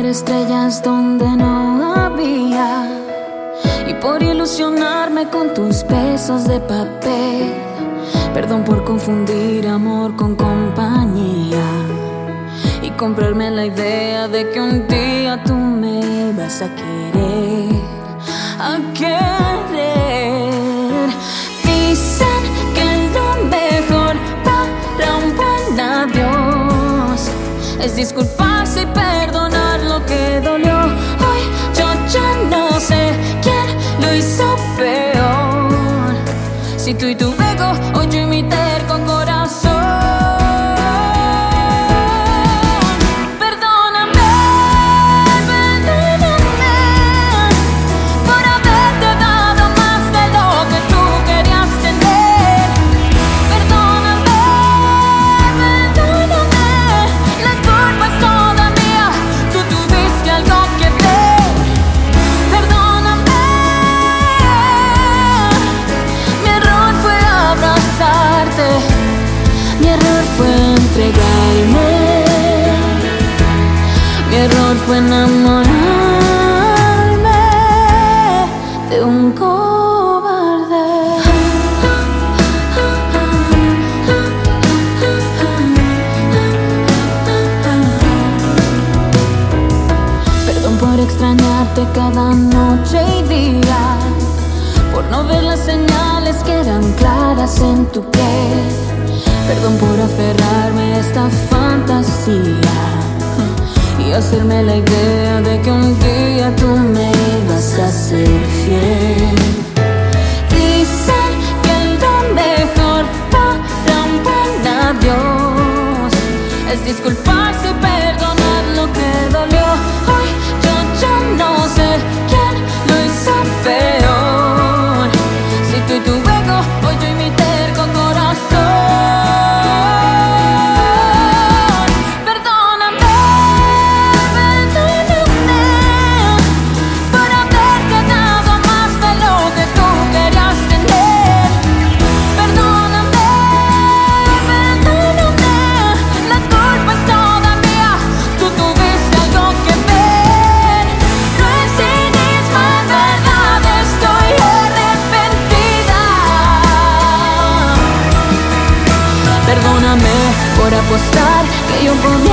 estrellas donde no había y por ilusionarme con tus besos de papel. Perdón por confundir amor con compañía y comprarme la idea de que un día tú me vas a querer, a querer. Dicen que lo mejor para un buen adiós es disculparse y perdonar lo que dolió. Hoy yo ya no sé quién lo hizo peor, si tú y tu ego o yo y mi terco corazón. Perdóname, perdóname por haberte dado más de lo que tú querías tener. Perdóname, perdóname, la culpa es toda mía, tú tuviste algo que ver. Perdóname, mi error fue abrazarte, mi error fue entregarme, mi error fue enamorarme de un cobarde. Perdón por extrañarte cada noche y día, por no ver las señales que eran claras en tu piel. Perdón por aferrarme a esta fantasía y hacerme la idea de que un día tú me ibas a ser fiel. Dicen que lo mejor para un buen adiós es disculparse y perdonar lo que dolió. Hoy yo ya no sé quién lo hizo peor, si tú y tu ego o yo y mi terco corazón. Perdóname, perdóname por haberte dado más de lo que tú querías tener. Perdóname, perdóname, la culpa es toda mía, tú tuviste algo que ver. No es cinismo, en verdad estoy arrepentida. Perdóname por apostar que yo podía